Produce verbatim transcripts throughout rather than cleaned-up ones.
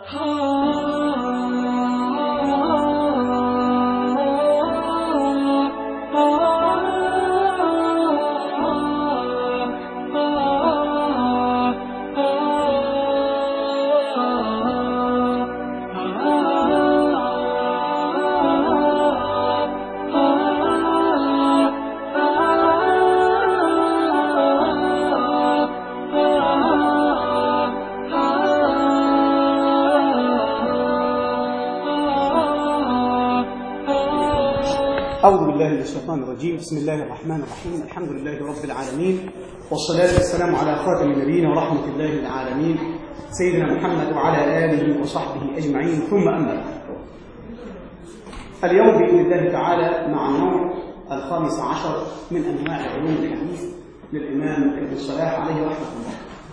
أعوذ بالله من الشيطان الرجيم. بسم الله الرحمن الرحيم. الحمد لله رب العالمين، والصلاة والسلام على خاتم النبيين ورحمة الله للعالمين سيدنا محمد وعلى آله وصحبه أجمعين، ثم أما بعد. اليوم بإذن الله تعالى مع النوع الخامس عشر من أنواع علوم الحديث للإمام ابن الصلاح عليه رحمة الله،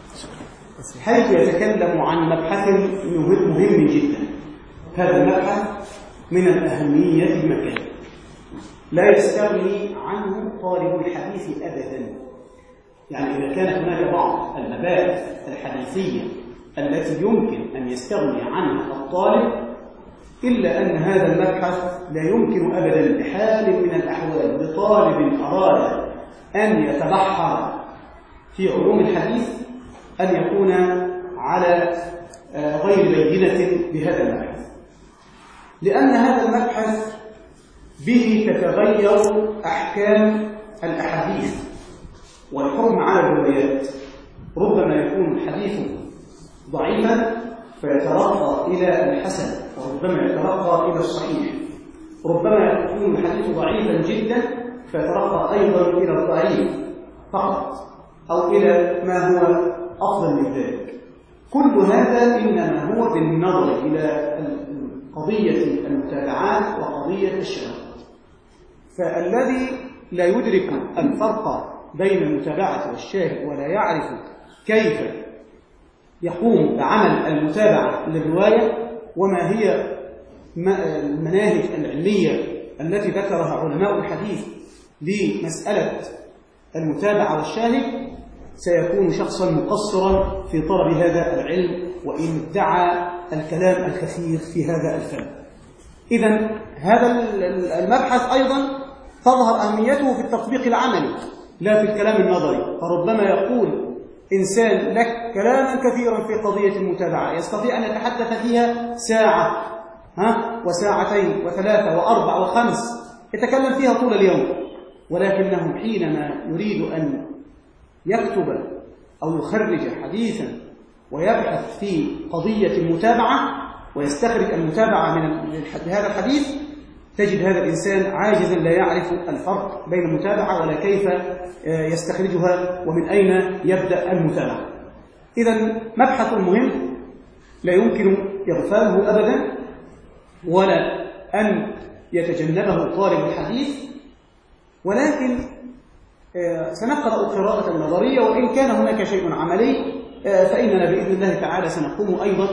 حيث يتكلم عن مبحث مهم جدا. هذا المبحث من الأهمية المكانية، لا يستغني عنه طالب الحديث أبدا. يعني إذا كانت هناك بعض المباحث الحديثية التي يمكن أن يستغني عنها الطالب، إلا أن هذا المبحث لا يمكن أبدا بحال من الأحوال لطالب أراد أن يتبحر في علوم الحديث أن يكون على غير بينة بهذا المبحث، لأن هذا المبحث به تتغير أحكام الأحاديث والحكم على الروايات. ربما يكون الحديث ضعيفا فيترقى إلى الحسن، وربما يترقى إلى الصحيح. ربما يكون الحديث ضعيفا جدا فيترقى أيضا إلى الضعيف فقط، أو إلى ما هو أفضل من ذلك. كل هذا إنما هو بالنظر إلى قضية المتابعات وقضية الشواهد. فالذي لا يدرك الفرق بين المتابعة والشاهد ولا يعرف كيف يقوم بعمل المتابعة للرواية وما هي المناهج العلمية التي ذكرها علماء الحديث لمسألة المتابعة والشاهد، سيكون شخصا مقصرا في طلب هذا العلم وإن ادعى الكلام الكثير في هذا الفن. إذن هذا المبحث أيضا تظهر أهميته في التطبيق العملي لا في الكلام النظري. فربما يقول إنسان لك كلاما كثيرا في قضية المتابعة، يستطيع أن يتحدث فيها ساعة ها وساعتين وثلاثة وأربع وخمس، يتكلم فيها طول اليوم، ولكنه حينما يريد أن يكتب أو يخرج حديثا ويبحث في قضية المتابعة ويستخرج المتابعة من هذا الحديث، تجد هذا الإنسان عاجزا لا يعرف الفرق بين المتابعة ولا كيف يستخرجها ومن أين يبدأ المتابعة. إذن مبحث مهم لا يمكن إغفاله أبدا ولا أن يتجنبه طالب الحديث، ولكن سنقرأ قراءة نظرية، وإن كان هناك شيء عملي فإننا بإذن الله تعالى سنقوم أيضا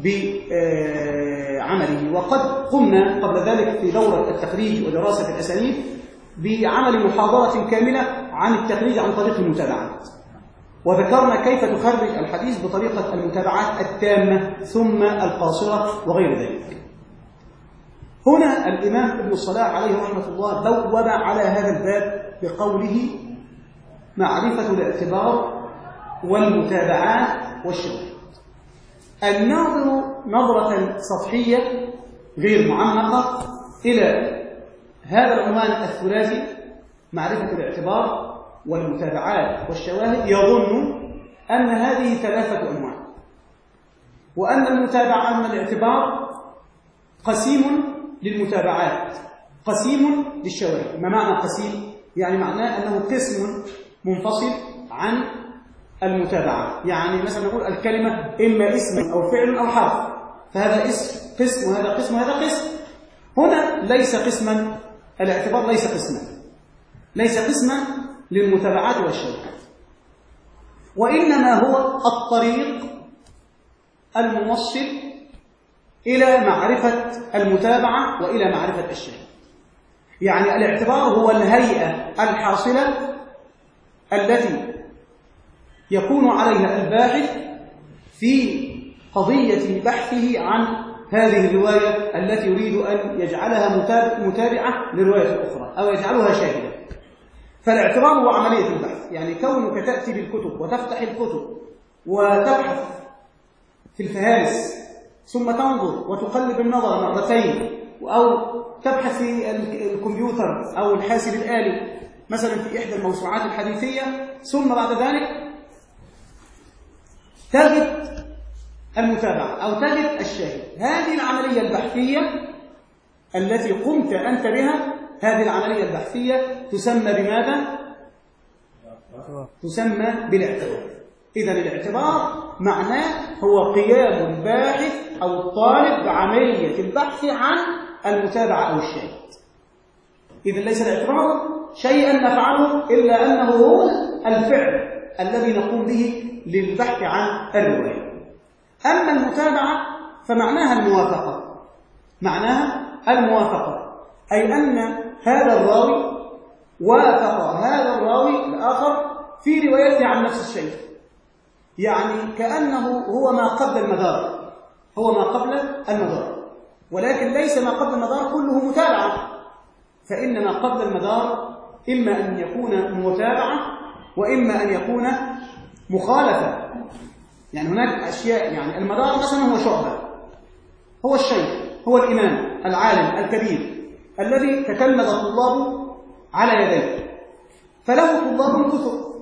بعمله. وقد قمنا قبل ذلك في دورة التخريج ودراسة الأسانيد بعمل محاضرة كاملة عن التخريج عن طريق المتابعات، وذكرنا كيف تخرج الحديث بطريقة المتابعات التامة ثم القاصرة وغير ذلك. هنا الإمام ابن الصلاح عليه رحمة الله بوب على هذا الباب بقوله: معرفة الاعتبار والمتابعات والشواهد. الناظر نظرة سطحية غير معمقة إلى هذا العنوان الثلاثي معرفة الاعتبار والمتابعات والشواهد يظن أن هذه ثلاثة أنواع، وأن المتابعة أن الاعتبار قسيم للمتابعات قسيم للشواهد. ما معنى قسيم؟ يعني معناه أنه قسم منفصل عن المتابعة. يعني مثلا نقول الكلمة إما اسم أو فعل أو حرف، فهذا اسم قسم وهذا قسم وهذا قسم. هنا ليس قسما، الاعتبار ليس قسما ليس قسما للمتابعات والشواهد، وإنما هو الطريق الموصل إلى معرفة المتابعة وإلى معرفة الشاهد. يعني الاعتبار هو الهيئة الحاصلة التي يكون عليها الباحث في قضية بحثه عن هذه الرواية التي يريد أن يجعلها متابعة للرواية الأخرى أو يجعلها شاهدة. فالاعتبار هو عملية البحث، يعني كونك تأتي بالكتب وتفتح الكتب وتبحث في الفهارس ثم تنظر وتقلب النظر مرتين، أو تبحث في الكمبيوتر أو الحاسب الآلي مثلا في إحدى الموسوعات الحديثية، ثم بعد ذلك تجد المتابعة أو تجد الشاهد. هذه العملية البحثية التي قمت أنت بها، هذه العملية البحثية تسمى بماذا؟ تسمى بالاعتبار. إذن الاعتبار معناه هو قيام الباحث أو الطالب بعملية البحث عن المتابعة أو الشاهد. إذن ليس الاعتبار شيئا نفعله إلا أنه هو الفعل الذي نقوم به للبحث عن الرواية. أما المتابعة فمعناها الموافقة، معناها الموافقة، أي أن هذا الراوي وافق هذا الراوي الآخر في روايته عن نفس الشيء، يعني كأنه هو ما قبل المدار، هو ما قبل المدار، ولكن ليس ما قبل المدار كله متابعة، فإن ما قبل المدار إما أن يكون متابعة وإما أن يكون مخالفة. يعني هناك أشياء، يعني المدار مثلا هو شعبة، هو الشيخ، هو الإمام العالم الكبير الذي تكلم طلابه على يديه، فله طلاب كثر،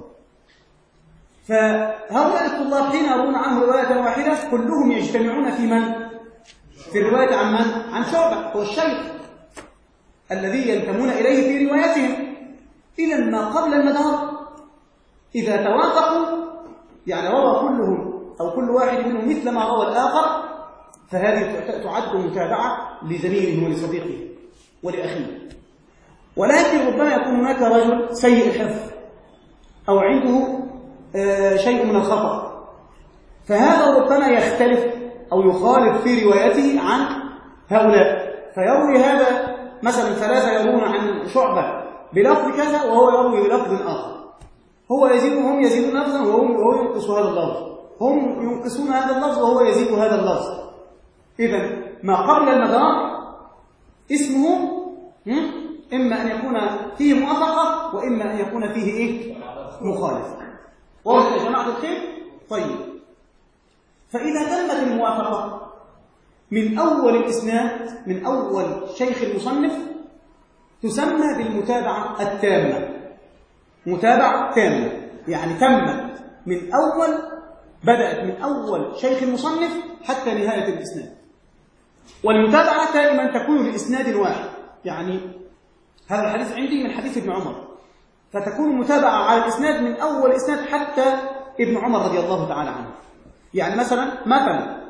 فهؤلاء الطلاب حين يرون عنه رواية واحدة كلهم يجتمعون في من؟ في الرواية عن من؟ عن شعبة، هو الشيخ الذي ينتمون إليه في روايتهم. إذا ما قبل المدار إذا توافقوا، يعني روى كلهم أو كل واحد منهم مثل ما روى الآخر، فهذه تعد متابعة لزميله ولصديقه ولأخيه. ولكن ربما يكون هناك رجل سيء الحفظ أو عنده آه شيء من الخطأ، فهذا ربما يختلف أو يخالف في روايته عن هؤلاء، فيروي هذا مثلا ثلاثة يروون عن شعبة بلفظ كذا وهو يروي بلفظ آخر، هو يزيد وهم يزيدون لفظا وهو ينقص هذا اللفظ، هم ينقصون هذا اللفظ وهو يزيد هذا اللفظ. إذن ما قبل المدار اسمه إما أن يكون فيه موافقة وإما أن يكون فيه إيه؟ مخالفة. واضح يا جماعة الخير؟ طيب، فإذا تمت الموافقة من أول الإسناد، من أول شيخ المصنف، تسمى بالمتابعة التامة. متابعة تامة يعني تمت من أول، بدأت من أول شيخ المصنف حتى نهاية الإسناد. والمتابعة دائما تكون لإسناد واحد، يعني هذا الحديث عندي من حديث ابن عمر، فتكون متابعة على الإسناد من أول إسناد حتى ابن عمر رضي الله تعالى عنه. يعني مثلا مثلا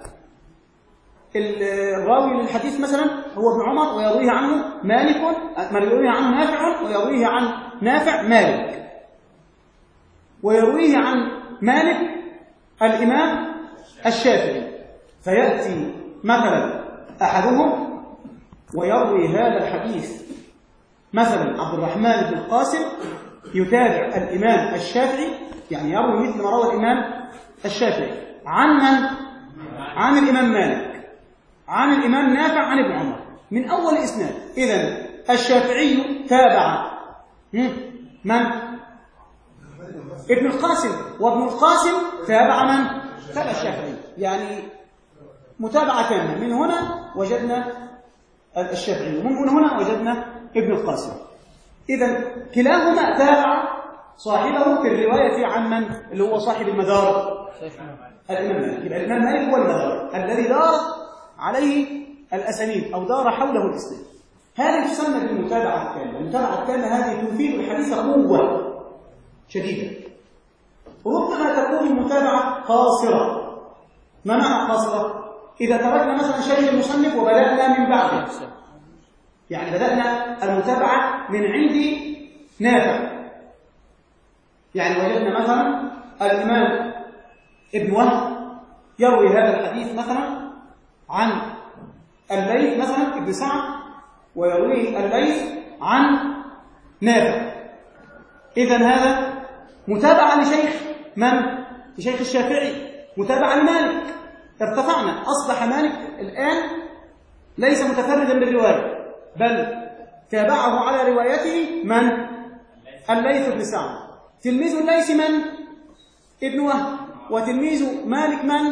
الراوي للحديث مثلا هو ابن عمر ويرويه عنه مالك، يرويه عنه نافع ويرويه عن نافع مالك، ويرويه عن مالك الإمام الشافعي، فيأتي مثلا أحدهم ويروي هذا الحديث مثلا عبد الرحمن بن القاسم يتابع الإمام الشافعي، يعني يروي مثل ما روى الإمام الشافعي عن من؟ عن الإمام مالك عن الإمام نافع عن ابن عمر من أول إسناد. إذن الشافعي تابع من؟ ابن القاسم، وابن القاسم تابع من؟ تابع الشافعي، يعني متابعة تامة. من هنا وجدنا الشافعي ومن هنا وجدنا ابن القاسم. إذن كلاهما تابع صاحبه في الرواية عن من؟ اللي هو صاحب المدار الإمام مالك. يبقى الإمام مالك هو المدار الذي دارت عليه الأسانيد أو دار حوله الإسناد. هذه تسمى بالمتابعة التامة. المتابعة التامة هذه تفيد الحديث قوة شديدة. ربما تكون المتابعة قاصرة. ما معنى قاصرة؟ إذا تركنا مثلا شيخ المصنف وبدأنا من بعده، يعني بدأنا المتابعة من عند نافع، يعني وجدنا مثلا الإمام ابن وهب يروي هذا الحديث مثلا عن الليث مثلا ابن سعد ويرويه الليث عن نافع. إذن هذا متابعة لشيخ من؟ لشيخ الشافعي، متابعة لمالك. ارتفعنا، أصبح مالك الآن ليس متفردا بالرواية، بل تابعه على روايته من؟ الليث بن سعد. تلميذ الليث من؟ ابن وهب. وتلميذ مالك من؟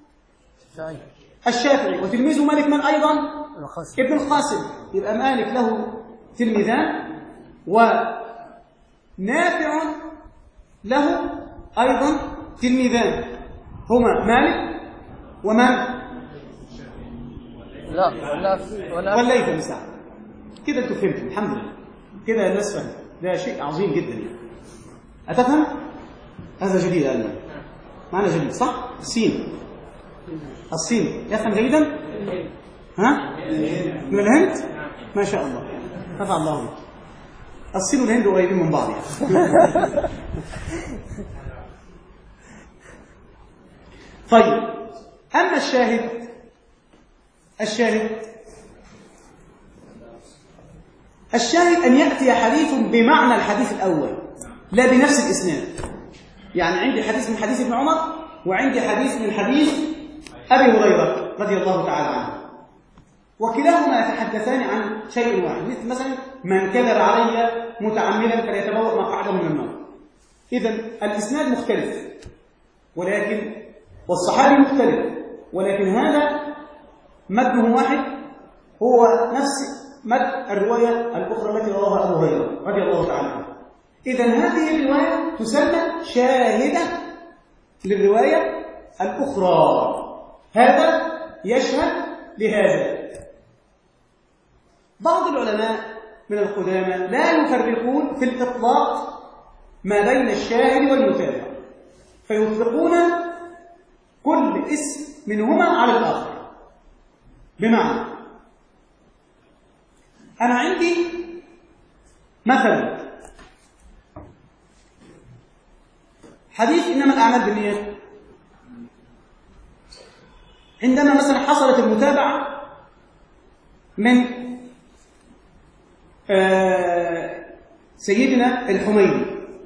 الشافعي. وتلميذ مالك من أيضا؟ ابن القاسم. يبقى مالك له تلميذان، ونافع له أيضا تلميذان، هما مالك ومن؟ لا ولا والليث بن سعد. كده انتوا فهمتوا الحمد لله، كده الناس فهمت. ده شيء عظيم جدا يعني. أتفهم؟ هذا جديد الآن معنا، جديد صح؟ الصين الصين يفهم جيدا؟ ها؟ من الهند؟ ما شاء الله، نفع الله بك. الصين والهند قريبين من بعض يعني. طيب، أما الشاهد الشاهد الشاهد أن يأتي حديث بمعنى الحديث الأول لا بنفس الإسناد. يعني عندي حديث من حديث ابن عمر، وعندي حديث من حديث أبي هريرة رضي الله تعالى عنه، وكلاهما يتحدثان عن شيء واحد، مثل مثلا من كذب علي متعمدا فليتبوأ مقعده من النار. إذن الإسناد مختلف، ولكن والصحابي مختلف، ولكن هذا متنه واحد، هو نفس متن الرواية الأخرى التي رواها أبو هريرة رضي الله تعالى عنه. إذن هذه الرواية تسمى شاهدة للرواية الأخرى، هذا يشهد لهذا. بعض العلماء من القدامى لا يفرقون في الإطلاق ما بين الشاهد والمتابع، فيطلقون كل اسم منهما على الآخر. بمعنى أنا عندي مثلا حديث إنما الأعمال بالنيات، عندما مثلا حصلت المتابعة من سيدنا الحميدي،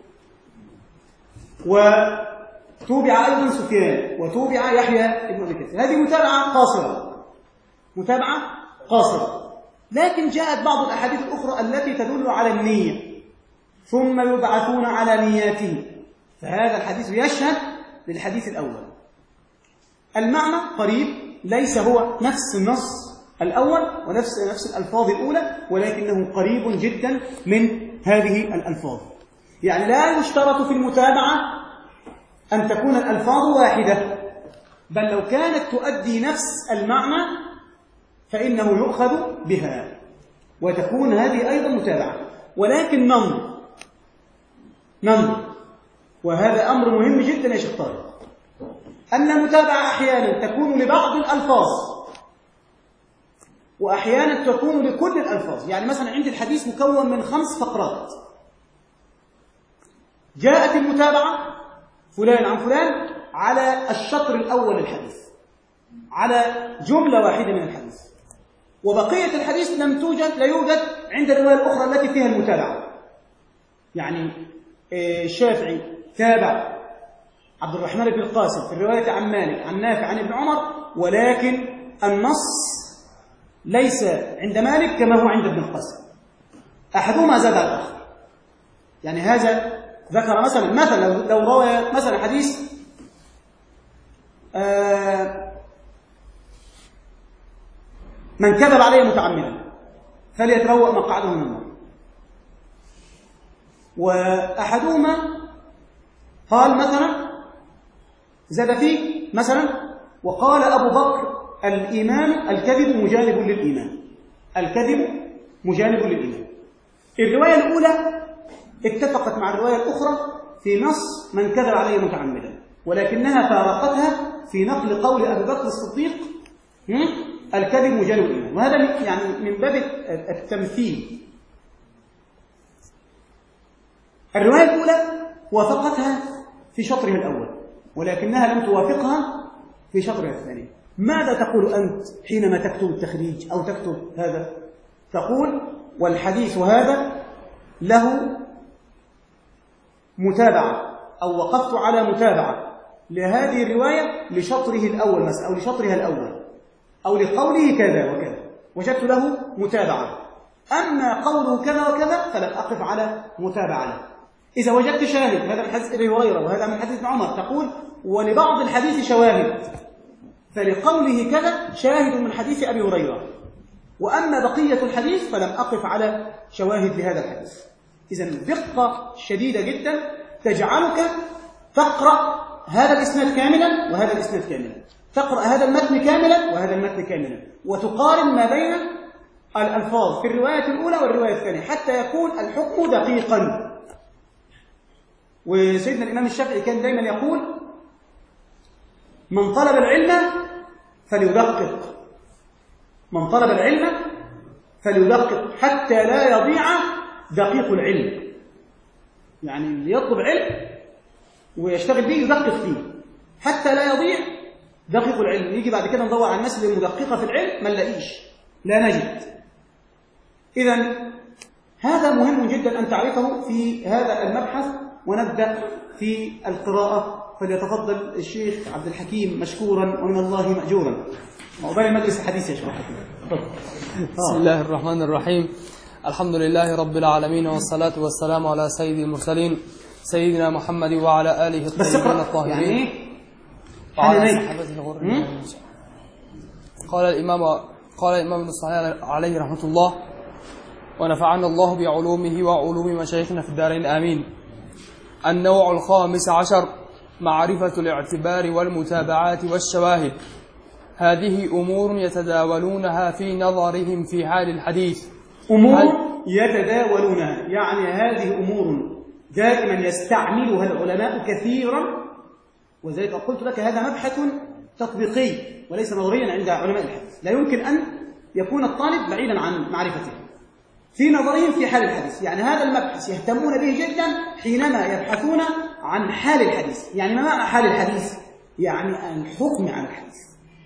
وتوبع أيضا سفيان، وتوبع يحيى ابن أبي كثير، هذه متابعة قاصرة، متابعة قاصرة. لكن جاءت بعض الأحاديث الأخرى التي تدل على النية، ثم يبعثون على نياتهم، فهذا الحديث يشهد للحديث الأول. المعنى قريب، ليس هو نفس النص الأول ونفس نفس الألفاظ الأولى، ولكنه قريب جدا من هذه الألفاظ. يعني لا يشترط في المتابعة أن تكون الألفاظ واحدة، بل لو كانت تؤدي نفس المعنى فإنه يؤخذ بها وتكون هذه أيضا متابعة. ولكن ننظر ننظر وهذا أمر مهم جدا يا شيخ طارق، أن المتابعة أحيانا تكون لبعض الألفاظ وأحيانا تكون لكل الألفاظ. يعني مثلا عندي الحديث مكون من خمس فقرات، جاءت المتابعة فلان عن فلان على الشطر الأول للحديث، على جملة واحدة من الحديث، وبقية الحديث لم توجد لا يوجد عند الرواية الأخرى التي فيها المتابعة. يعني الشافعي تابع عبد الرحمن بن القاسم في الرواية عن مالك عن نافع عن ابن عمر، ولكن النص ليس عند مالك كما هو عند ابن القاسم، أحدهما زاد على الآخر. يعني هذا ذكر مثلا مثلا لو روى مثلا حديث آه من كذب عليه متعمدا فليتبوأ مقعده من النار، وأحدهما قال مثلا زاد فيه مثلا وقال أبو بكر الإيمان الكذب مجانب للإيمان، الكذب مجانب للإيمان. الرواية الأولى اتفقت مع الرواية الأخرى في نص من كذب عليه متعمدا، ولكنها فارقتها في نقل قول أبي بكر الصديق الكذب مجانب للإيمان، وهذا يعني من باب التمثيل. الرواية الأولى وافقتها في شطرها الأول، ولكنها لم توافقها في شطرها الثاني. ماذا تقول أنت حينما تكتب التخريج أو تكتب هذا؟ تقول والحديث هذا له متابعة، أو وقفت على متابعة لهذه الرواية لشطره الأول مثلا أو لشطرها الأول أو لقوله كذا وكذا، وجدت له متابعة. أما قوله كذا وكذا فلم أقف على متابعة له. إذا وجدت شاهد، هذا من حديث أبي هريرة وهذا من حديث ابن عمر، تقول ولبعض الحديث شواهد، فلقوله كذا شاهد من حديث أبي هريرة، وأما بقية الحديث فلم أقف على شواهد لهذا الحديث. إذن دقة شديدة جدا تجعلك تقرأ هذا الإسناد كاملا وهذا الإسناد كاملا، تقرأ هذا المتن كاملا وهذا المتن كاملا، وتقارن ما بين الألفاظ في الرواية الأولى والرواية الثانية حتى يكون الحكم دقيقا. وسيدنا الإمام الشافعي كان دائما يقول من طلب العلم فليدقق، من طلب العلم فليدقق حتى لا يضيع دقيق العلم. يعني اللي يطلب علم ويشتغل به يدقق فيه حتى لا يضيع دقيق العلم. يجي بعد كده ندور على الناس اللي مدققة في العلم ما نلاقيش، لا نجد. إذن هذا مهم جدا أن تعرفه في هذا المبحث. ونبدأ في القراءة، فليتفضل الشيخ عبد الحكيم مشكورا ومن الله مأجورا. وقبل المجلس الحديث يا شيخ. بسم الله الرحمن الرحيم. الحمد لله رب العالمين، والصلاة والسلام على سيد المرسلين سيدنا محمد وعلى آله الطيبين الطاهرين يعني وعلى صحابته الغر. قال الإمام قال الإمام ابن الصحيح عليه رحمة الله: ونفعنا الله بعلومه وعلوم مشايخنا في الدارين آمين. النوع الخامس عشر: معرفة الاعتبار والمتابعات والشواهد. هذه أمور يتداولونها في نظرهم في حال الحديث. أمور يتداولونها، يعني هذه أمور دائما يستعملها العلماء كثيرا، وذلك قلت لك هذا مبحث تطبيقي وليس نظريا عند علماء الحديث. لا يمكن أن يكون الطالب بعيدا عن معرفته في نظرهم في حال الحديث. يعني هذا المبحث يهتمون به جدا حينما يبحثون عن حال الحديث. يعني ما معنى حال الحديث؟ يعني الحكم على الحديث.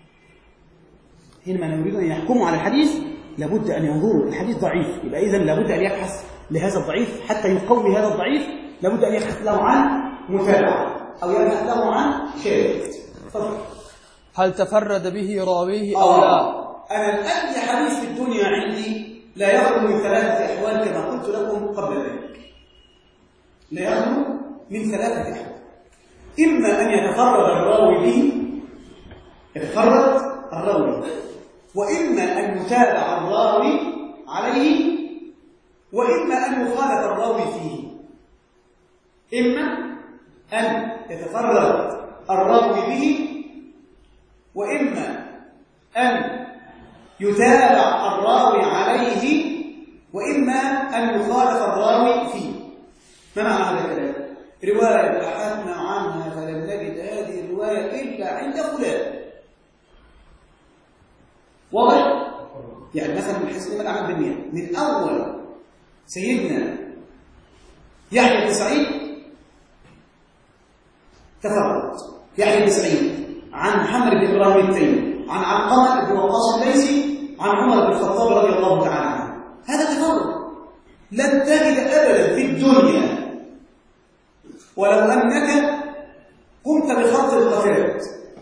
حينما يريدون أن يحكموا على الحديث لابد أن ينظروا الحديث ضعيف، يبقى إذن لابد أن يبحث لهذا الضعيف حتى يقوي هذا الضعيف، لابد أن يبحث له عن متابعة أو يبحث له عن شاهد. هل تفرد به راويه أو آه. لا؟ أنا أي حديث في الدنيا عندي لا يخلو من ثلاثة أحوال كما قلت لكم قبل ذلك. لا يخلو من ثلاثة أحوال: إما أن يتفرد الراوي به، يتفرد الراوي، وإما أن يتابع الراوي عليه، وإما أن يخالف الراوي فيه. إما أن يتفرد الراوي به، وإما أن يتابع الراوي عليه، وإما أن يخالف الراوي فيه. ما معنى هذا الكلام؟ رواية بحثنا عنها فلم نجد هذه الرواية إلا عند فلان. واضح؟ يعني مثلا من حيث الأعمال بالنية، من أول سيدنا يحيى بن سعيد تفرد يحيى بن سعيد عن محمد بن إبراهيم التيمي عن علقمة بن وقاص الليثي عن عمر بن الخطاب رضي الله تعالى عنه. هذا تفرد لن تجد أبدا في الدنيا ولو أنك قمت بخط القتال.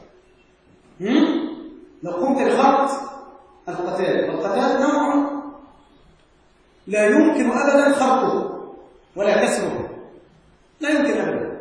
لو قمت بخط القتال، والقتال نوع لا يمكن أبدا خرقه ولا كسره، لا يمكن أبدا.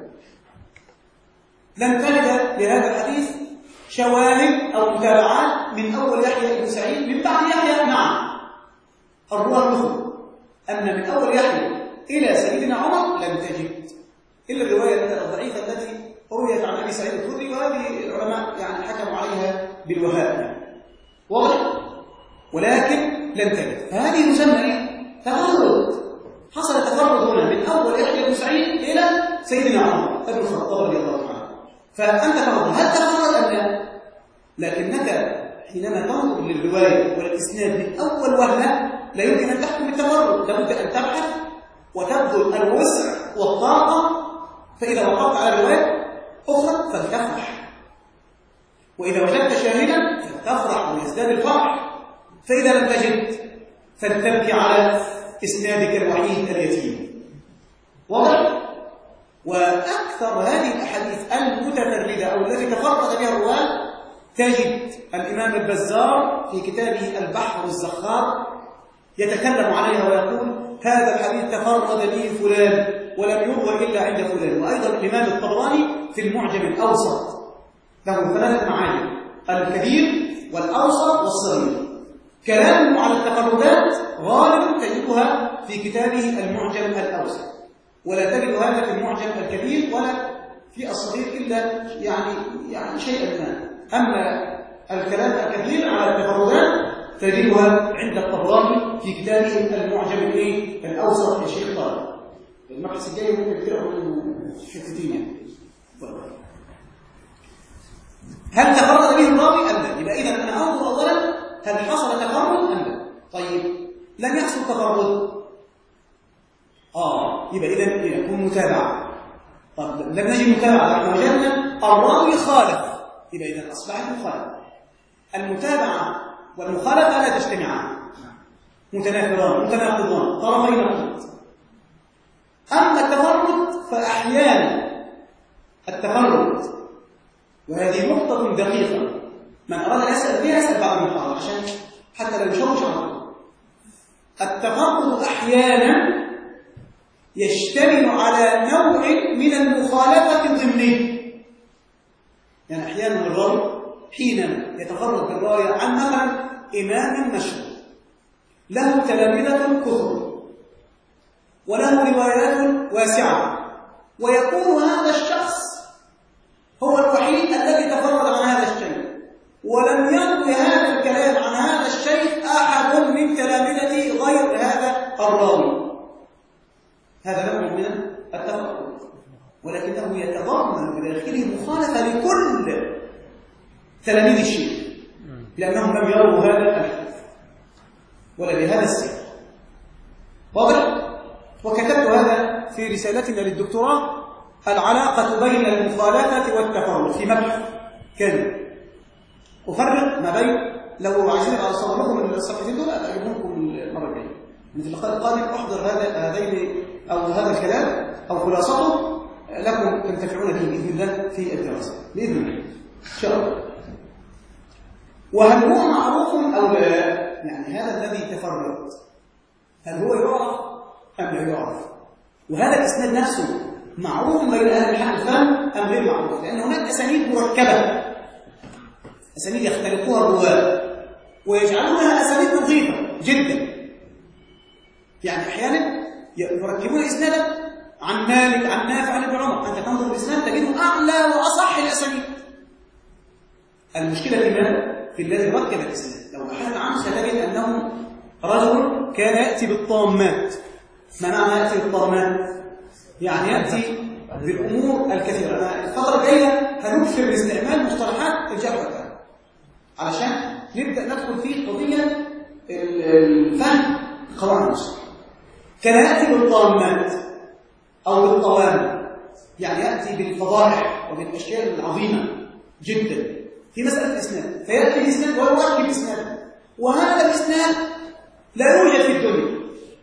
لن تجد لهذا الحديث شواهد أو متابعات من أول يحيى بن سعيد، من بعد يحيى نعم الرواة الأخرى، أما من أول يحيى إلى سيدنا عمر لم تجد إلا الرواية الضعيفة التي رويت عن أبي سعيد الخدري، وهذه العلماء يعني حكموا عليها بالوهاب. واضح؟ ولكن لم تجد، فهذه تسمى إيه؟ تفرد. حصل تفرد هنا من أول يحيى بن سعيد إلى سيدنا عمر بن الخطاب رضي الله عنه. فأنت تفرد، هل تفرد أم لا؟ لكنك حينما تنظر للرواية والإسناد من أول وهلة لا يمكن أن تحكم بالتفرد، لابد أن تبحث وتبذل الوسع والطاقة. فإذا وقفت على رواية أخرى فلتفرح، وإذا وجدت شاهدا فلتفرح ويزداد الفرح، فإذا لم تجد فلتبكي على إسنادك الوحيد اليتيم. واضح؟ وأكثر هذه الأحاديث المتفردة أو التي تفرد بها الرواة تجد الإمام البزار في كتابه البحر الزخار يتكلم عليها ويقول هذا الحديث تفرد به فلان ولم يروى إلا عند فلان. وأيضا الإمام الطبراني في المعجم الأوسط له ثلاثة معاني: الكبير والأوسط والصغير. كلامه على التفردات غالبا تجدها في كتابه المعجم الأوسط، ولا تجد هذا في المعجم الكبير ولا في الصغير إلا يعني يعني شيئا ما. أما الكلام الكبير على التفردات تجدها عند الطبراني في كتابه المعجم الأوسط يا شيخ طارق. المبحث الجاي ممكن تقرأه حتتين. هل تفرد به الراوي أم لا؟ يبقى إذا أنا أنظر أولا هل حصل تفرد أم لا؟ طيب لم يحصل تفرد، آه يبقى إذا يكون متابعة. طب لم نجد متابعة، نحن وجدنا الراوي خالف، يبقى إذا أصبحت مخالفة. المتابعة والمخالفة لا تجتمعان، متنافران متناقضان طرفي نقيض. أما التفرد فأحيانا التفرد، وهذه نقطة دقيقة من أراد أن يسأل فيها يسأل بعض المحاضرة عشان حتى لو يشوش عنه. التفرد أحيانا يشتمل على نوع من المخالفة الضمنية. يعني أحيانا الراوي حينما يتفرد بالرواية عن مثلا إمام مشهور له تلامذة كثر وله روايات واسعة، ويكون هذا الشخص هو الوحيد الذي تفرد عن هذا الشيء، ولم يروي هذا الكلام عن هذا الشيء أحد من تلامذته غير هذا الراوي. هذا نوع من التفرد، ولكنه يتضمن بداخله مخالفة لكل تلاميذ الشيخ، لأنهم لم يروا هذا الحديث ولا بهذا السياق. واضح؟ وكتبت هذا في رسالتنا للدكتوراه، العلاقة بين المخالفة والتفرد، في مبحث كان أفرق ما بين، لو عايزين أصور لكم الصفحتين دول أجيبهم لكم المرة الجاية. في اللقاء القادم أحضر هذا هذين أو هذا الكلام أو خلاصته لكم تنتفعون به بإذن الله في الدراسة بإذن الله إن شاء الله. وهل هو معروف أو لا؟ يعني هذا الذي تفرد هل هو يعرف أم لا يعرف؟ وهذا الإسناد نفسه معروف بين أهل الحديث أم غير معروف؟ لأن هناك أسانيد مركبة، أسانيد يختلقوها الرواة ويجعلونها أسانيد نظيفة جدا. يعني أحيانا يركبون إسنادا عن مالك عن نافع عن ابن عمر، أنت تنظر الإسناد تجده أعلى وأصح الأسانيد. المشكلة في ماذا؟ في الذي ركب الإسناد. لو بحثت عنه ستجد أنه رجل كان يأتي بالطامات. ما معنى يأتي بالطامات؟ يعني يأتي بالأمور الكثيرة. أنا الفترة الجاية هنكثر باستعمال مصطلحات الجرح والتعديل علشان نبدأ ندخل في قضية الفهم قواعد المصطلح. كان يأتي بالطامات أو بالطوام، يعني يأتي بالفضائح وبالأشياء العظيمة جدا في مسألة الإسناد، فيأتي الإسناد ويركب إسناد، وهذا الإسناد لا يوجد في الدنيا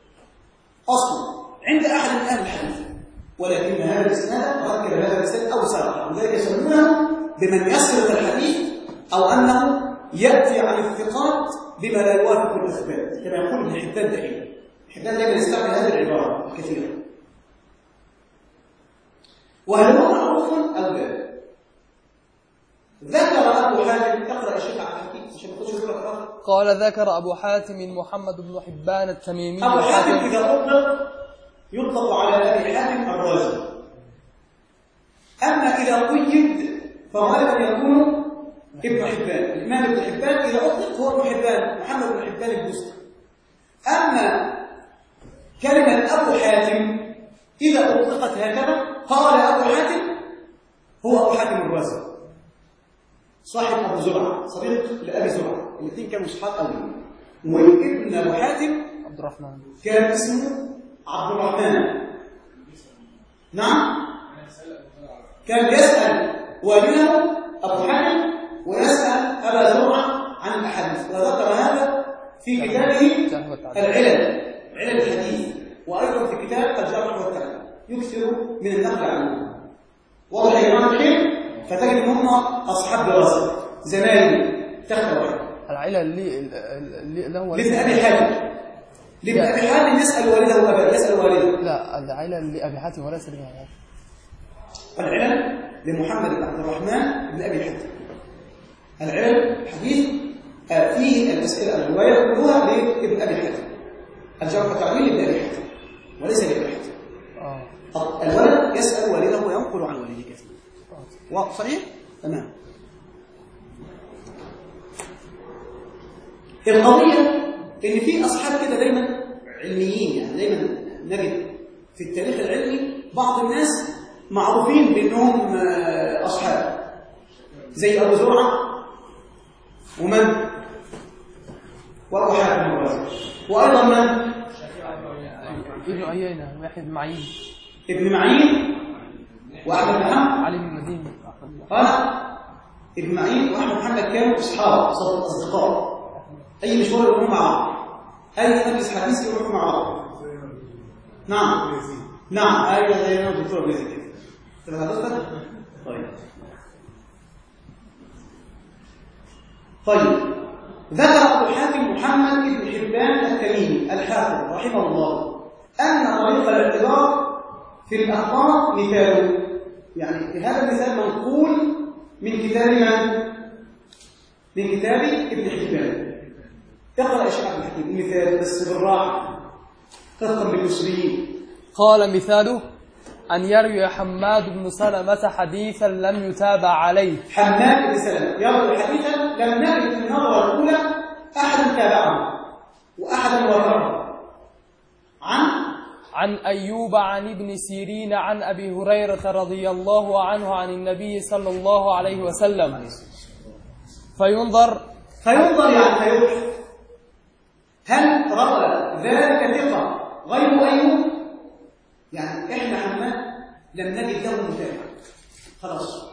أصلا عند أحد من أهل الحديث، ولكن هذا الإسناد ركب هذا الإسناد أو سرق، وذلك يسمونه بمن يسرق الحديث، أو أنه يأتي عن الثقات بما لا يوافق الأثبات، كما يقول ابن حبان دائما. حبان دائما يستعمل هذه العبارة كثيرا. وهل هو معروف أو لا؟ ذكر أبو حاتم، تقرأ الشيخ عبد الحكيم عشان ما تخش لك. قال ذكر أبو حاتم محمد بن حبان التميمي. أبو حاتم إذا أطلق يطلق على أبي حاتم الرازي، أما إذا قيد فغالبا يكون ابن حبان. الإمام ابن حبان إذا أطلق هو ابن حبان محمد بن حبان البستي. أما كلمة أبو حاتم إذا أطلقت هكذا قال أبو حاتم هو أبو حاتم الرازي صاحب أبو زرعة، صديق لأبي زرعة، الاثنين كانوا صحاب أولي. وابن أبو حاتم عبد الرحمن كان كان اسمه عبد الرحمن. نعم، كان يسأل والده أبو حاتم ويسأل أبا زرعة عن الأحاديث، وذكر هذا في كتابه العلل، علل الحديث، وأيضا في كتاب الجرح والتعديل يكثر من النقل عنه. واضح يا جماعه الخير؟ فتجد ان هم اصحاب دراسه زمايل تخت واحد. العيله اللي اللي له لابن ابي حاتم لابن ابي حاتم يسال والده واباه يسال والده. لا العيله لابي حاتم وليس لابن ابي حاتم. العلل لمحمد بن عبد الرحمن بن ابي حاتم. العلل الحديث فيه الاسئله الروايه كلها لابن ابي حاتم. الجواب والتعويل لابن ابي حاتم وليس لابن حاتم. اه الولد يسال والده وينقل عن والده كثير. واضح صحيح؟ تمام. القضيه ان في اصحاب كده دايما علميين، يعني دايما نجد في التاريخ العلمي بعض الناس معروفين بانهم اصحاب زي ابو زرعه ومن وابو حاتم الرازي، وايضا من ابن عيينه واحد معين ابن معين واحمد محمد علي بن المديني. قال ابن معين واحمد محمد كانوا اصحاب اصدقاء، اي مشوار يروحوا مع بعض، اي مجلس حديث يروحوا مع بعض. نعم نعم ايوه زي ما الدكتور بيزي كده. طيب طيب طيب ذكر ابو حاتم محمد بن حبان التميمي الحافظ رحمه الله ان طريق الاعتبار في الاخبار مثاله، يعني هذا المثال منقول من كتاب من؟ من كتاب ابن حبان. اقرا يا شيخ عبد الحكيم المثال بس بالراحه تفهم بالمصريين. قال مثاله أن يروي حماد بن سلمة حديثا لم يتابع عليه. حماد بن سلمة يروي حديثا لم نجد في النظرة الأولى أحدا تابعه وأحدا وراه. عن عن أيوب عن ابن سيرين عن أبي هريرة رضي الله عنه عن النبي صلى الله عليه وسلم. فينظر فينظر يعني فيبحث هل روى ذلك ثقة غير أيوب؟ يعني إحنا حماد لم نجد له متابع، خلاص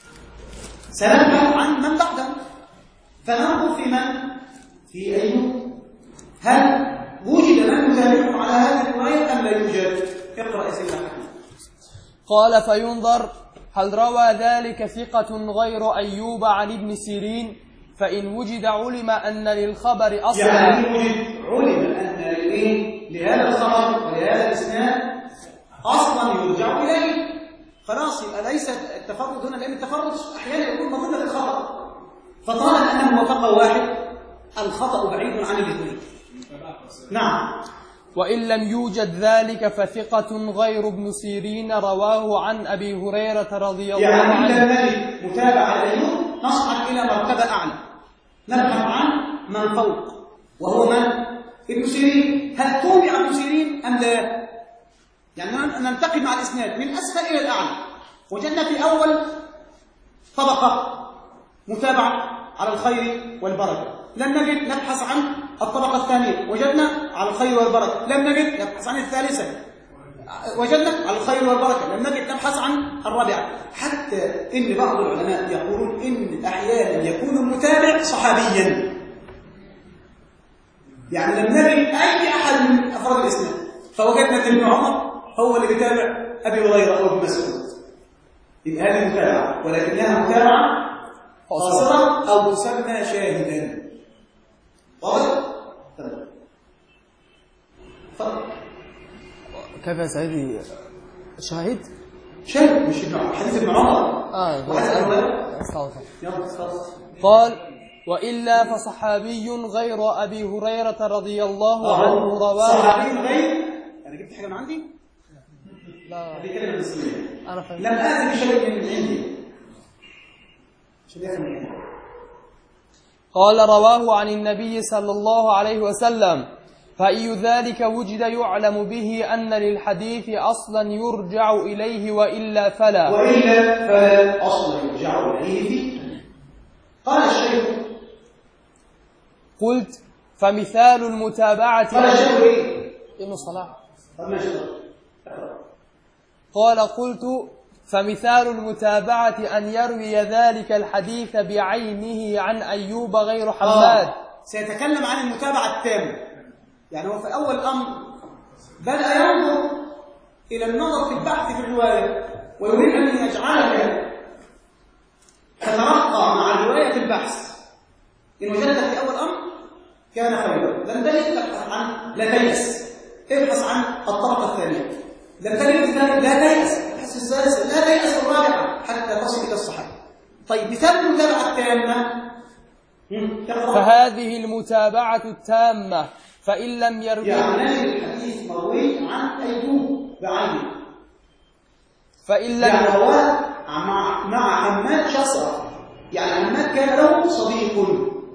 سنبحث عن من بعده فننظر في من؟ في أيوب. هل وجد من يتابعه على هذه الرواية أم لا يوجد؟ اقرأ يا سيدنا. قال فينظر هل روى ذلك ثقة غير أيوب عن ابن سيرين، فإن وجد علم أن للخبر أصلا، يعني وجد علم أن لهذا الخبر ولهذا الإسناد أصلا يرجع إليه، خلاص يبقى ليس التفرد هنا، لأن التفرد أحيانا يكون مظنة الخطأ، فطالما أنه وافق واحد الخطأ بعيد عن الاثنين. نعم. وإن لم يوجد ذلك فثقة غير ابن سيرين رواه عن أبي هريرة رضي الله عنه. يعني إن لم نجد متابعة لأيوب نصعد إلى مرتبة أعلى، نبحث عن من فوق وهو من؟ ابن سيرين. هل توبع ابن سيرين أم لا؟ يعني ننتقل مع الإسناد من أسفل إلى الأعلى. وجدنا في أول طبقة متابعة على الخير والبركة، لم نجد نبحث عن الطبقة الثانية، وجدنا على الخير والبركة، لم نجد نبحث عن الثالثة، وجدنا على الخير والبركة، لم نجد نبحث عن الرابعة، حتى إن بعض العلماء يقولون إن أحيانا يكون المتابع صحابيا، يعني لم نجد أي أحد من أفراد الإسلام فوجدنا ابن عمر هو اللي بيتابع أبي هريرة أو ابن مسعود، يبقى هذه متابعة ولكنها متابعة قاصرة أو تسمى شاهدا. واضح؟ تمام. تفضل. كيف يا سيدي شاهد؟ شاهد مش ابن عمر، حديث ابن عمر. اه يلا قال وإلا فصحابي غير أبي هريرة رضي الله عنه رواه. صحابي غير؟ أنا جبت حاجة من عندي؟ لا هذه كلمة مسلمة. أنا فهمت. لم آتي بشيء من عندي. قال رواه عن النبي صلى الله عليه وسلم. فأي ذلك وجد يعلم به أن للحديث أصلا يرجع إليه وإلا فلا. وإلا فلا أصلا يرجع إليه. قال الشيخ قلت فمثال المتابعة. قال الشيخ إيه؟ ابن صلاح. قال قلت فمثال المتابعة أن يروي ذلك الحديث بعينه عن أيوب غير حماد. آه. سيتكلم عن المتابعة التامة، يعني هو في أول أمر بدأ ينظر إلى النظر في البحث في الرواية ويريد أن يجعلك تترقى مع الرواية في البحث، إن وجدت في أول أمر كان خيرا، لم تجد تبحث عن لا تيأس، ابحث عن الطريقة الثانية، لم تجد الثاني لا تيأس، ابحث الثالث لا تيأس الرابعة حتى تصل إلى الصحيح. طيب مثال المتابعة التامة، فهذه المتابعة التامة فإن لم يروي يعني الحديث مروي عن أيوب بعينه، فإن لم يعني رواه مع مع حماد شصرة، يعني حماد كان له صديق.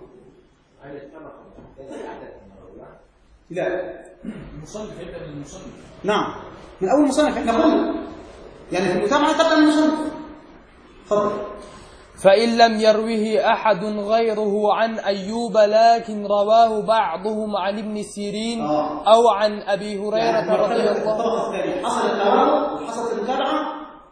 لا المصنف يبدأ من المصنف. نعم من أول مصنف احنا قلنا يعني في المتابعة تبدأ من المصنف. تفضل. فإن لم يروه أحد غيره عن أيوب لكن رواه بعضهم عن ابن سيرين آه. أو عن أبي هريرة يعني رضي الله الطبقة الثانية حصل التوارد وحصلت المتابعة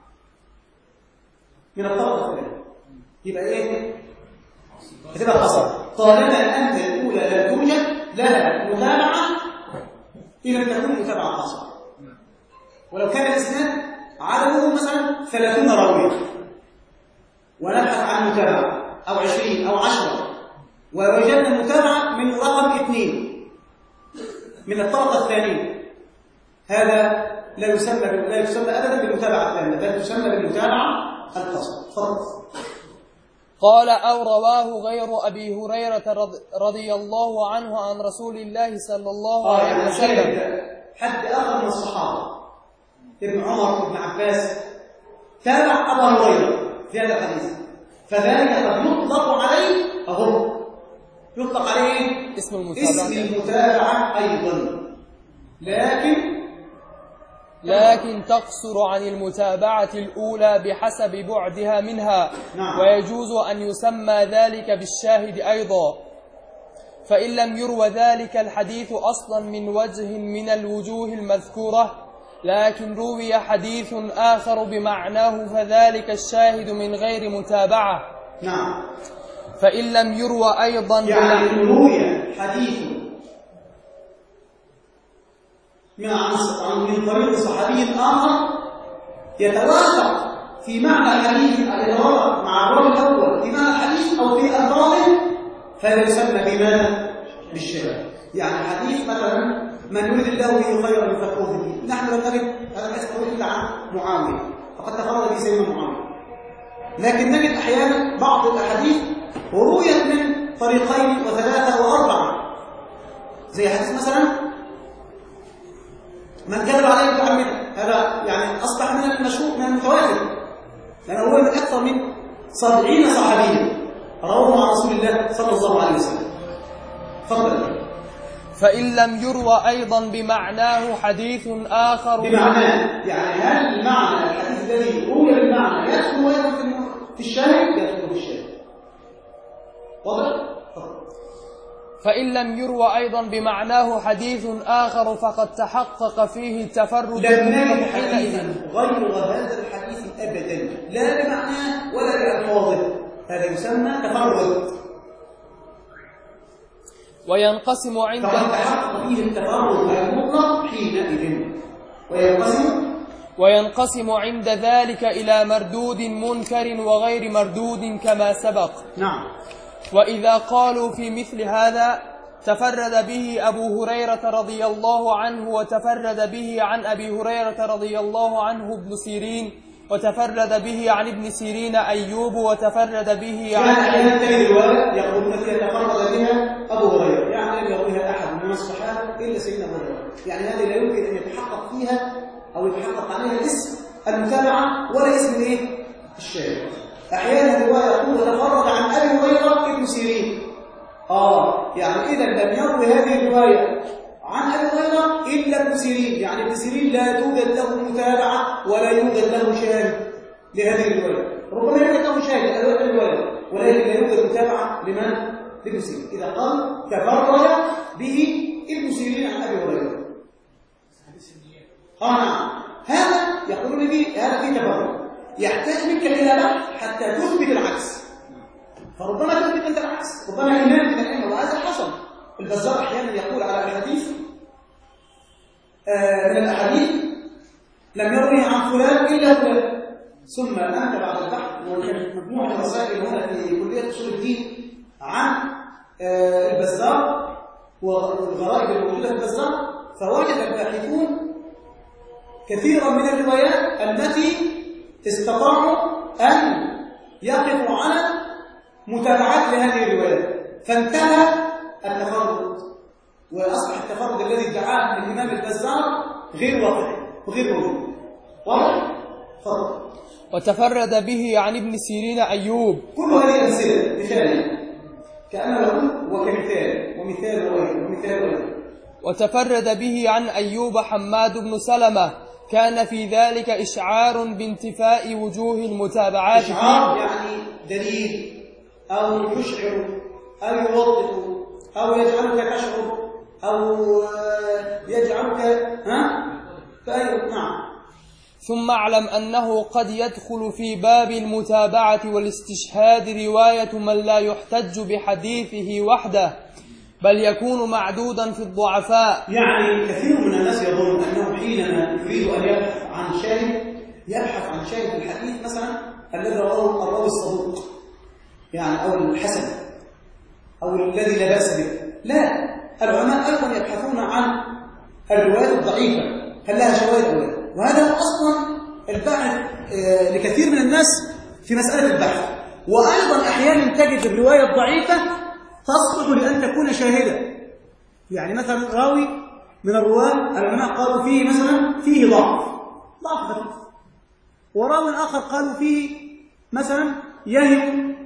من الطبقة الثانية، يبقى إيه؟ هتبقى حصل طالما أنت الأولى لا توجد لها متابعة إذا تكون متابعة حصل. ولو كان الإسناد عدده مثلا ثلاثين راوية ونبحث عن متابعة أو عشرين أو عشرة ووجدنا المتابعة من رقم اثنين من الطبقة الثانية، هذا لا يسمى لا يسمى أبدا بالمتابعة الثانية، بل تسمى بالمتابعة الخاصة. تفضل. قال أو رواه غير أبي هريرة رضي الله عنه عن رسول الله صلى الله عليه وسلم. حد آخر من الصحابة ابن عمر ابن عباس تابع أبا هريرة في هذا الحديث، فذلك قد يطلق عليه أهو يطلق عليه اسم المتابعة, اسم المتابعة أيضا، لكن لكن تقصر عن المتابعة الأولى بحسب بعدها منها. نعم. ويجوز أن يسمى ذلك بالشاهد أيضا، فإن لم يروى ذلك الحديث أصلا من وجه من الوجوه المذكورة لكن روي حديث آخر بمعناه فذلك الشاهد من غير متابعة. نعم. فإن لم يروى أيضا يعني روي حديث من من طريق صحابي آخر يتوافق في معنى الحديث الإضرار مع الراوي الأول في معنى الحديث أو في ألفاظه، فهذا يسمى بماذا؟ بالشبه. يعني حديث مثلا من يريد الله به خيرا يفقهه في الدين، نحن لم نجد هذا الحديث إلا عن معاوية فقد تفرد به سيدنا معاوية، لكن نجد أحيانا بعض الأحاديث رويت من طريقين وثلاثة وأربعة، زي حديث مثلا من كذب عليه متعمدا، هذا يعني أصبح من المشهور من المتواتر، لأنه هو من أكثر من سبعين صحابيا رواه عن رسول الله صلى الله عليه وسلم. تفضل. فإن لم يروى أيضا بمعناه حديث آخر بمعناه، يعني هل معنى الحديث الذي روي بالمعنى يدخل أيضا في الشاهد؟ يدخل في الشاهد. واضح؟ فإن لم يروى أيضا بمعناه حديث آخر فقد تحقق فيه التفرد. لم نجد حديثا غير هذا الحديث أبدا، لا بمعناه ولا بألفاظه، هذا يسمى تفرد. وينقسم عند فقد تحقق فيه التفرد المطلق حينئذ. وينقسم وينقسم عند ذلك إلى مردود منكر وغير مردود كما سبق. نعم. وإذا قالوا في مثل هذا تفرد به أبو هريرة رضي الله عنه وتفرد به عن أبي هريرة رضي الله عنه ابن سيرين وتفرد به عن ابن سيرين أيوب وتفرد به عن يعني هذه الرواية يقولون فيها تفرد بها أبو هريرة، يعني لم يرويها أحد من الصحابة إلا سيدنا أبو هريرة، يعني هذه لا يمكن أن يتحقق فيها أو يتحقق عليها اسم المتابعة ولا اسم الإيه؟ الشاهد. أحيانا الرواية يقول تفرد عن أبي هريرة ابن سيرين، آه يعني إذا لم يروي هذه الرواية عن أبي هريرة إلا ابن سيرين، يعني ابن سيرين لا توجد له متابعة ولا يوجد له شاهد لهذه الرواية، ربما يوجد له شاهد الرواية ولكن لا يوجد متابعة لمن؟ لابن سيرين. إذا قال تفرد به ابن سيرين عن أبي هريرة، آه نعم، هذا يقولون به هذا فيه تفرد، يحتاج منك إلى بحث حتى تثبت العكس، فربما تثبت أنت العكس، ربما إمام من الأئمة، وهذا حصل. البزار أحيانا يقول على الحديث آه من الأحاديث لم يروي عن فلان إلا فلان. ثم أنت بعد البحث وكانت مجموعة الرسائل هنا في كلية أصول الدين عن البزار والغرائب الموجودة في البزار، فوجد الباحثون كثيرا من الروايات التي استطاعوا أن يقفوا على متابعات لهذه الروايات، فانتهى التفرد، وأصبح التفرد الذي ادعاه الإمام البزار غير واقعي وغير موجود. واضح؟ تفضل. وتفرد به عن ابن سيرين أيوب. كل هذه أمثلة مثالية كأنه يقول وكمثال ومثال وغير ومثال وغير. وتفرد به عن أيوب حماد بن سلمة، كان في ذلك إشعار بانتفاء وجوه المتابعات. إشعار يعني دليل أو يشعر أو يوضح أو يجعلك تشعر أو يجعلك ها فأيوه نعم. ثم اعلم أنه قد يدخل في باب المتابعة والاستشهاد رواية من لا يحتج بحديثه وحده، بل يكون معدودا في الضعفاء. يعني كثير من الناس يظن أنه حينما يريد أن يبحث عن شاهد يبحث عن شاهد الحديث مثلا الذي رواه الراوي الصدوق يعني أو الحسن أو الذي لا بأس به. لا، العلماء أيضا يبحثون عن الروايات الضعيفة هل لها شواهد أو لا، وهذا أصلا البحث لكثير من الناس في مسألة البحث. وأيضا أحيانا تجد الرواية الضعيفة تصلح لأن تكون شاهدة. يعني مثلا راوي من الرواة العلماء قالوا فيه مثلا فيه ضعف ضعف خفيف، وراوي آخر قالوا فيه مثلا يهم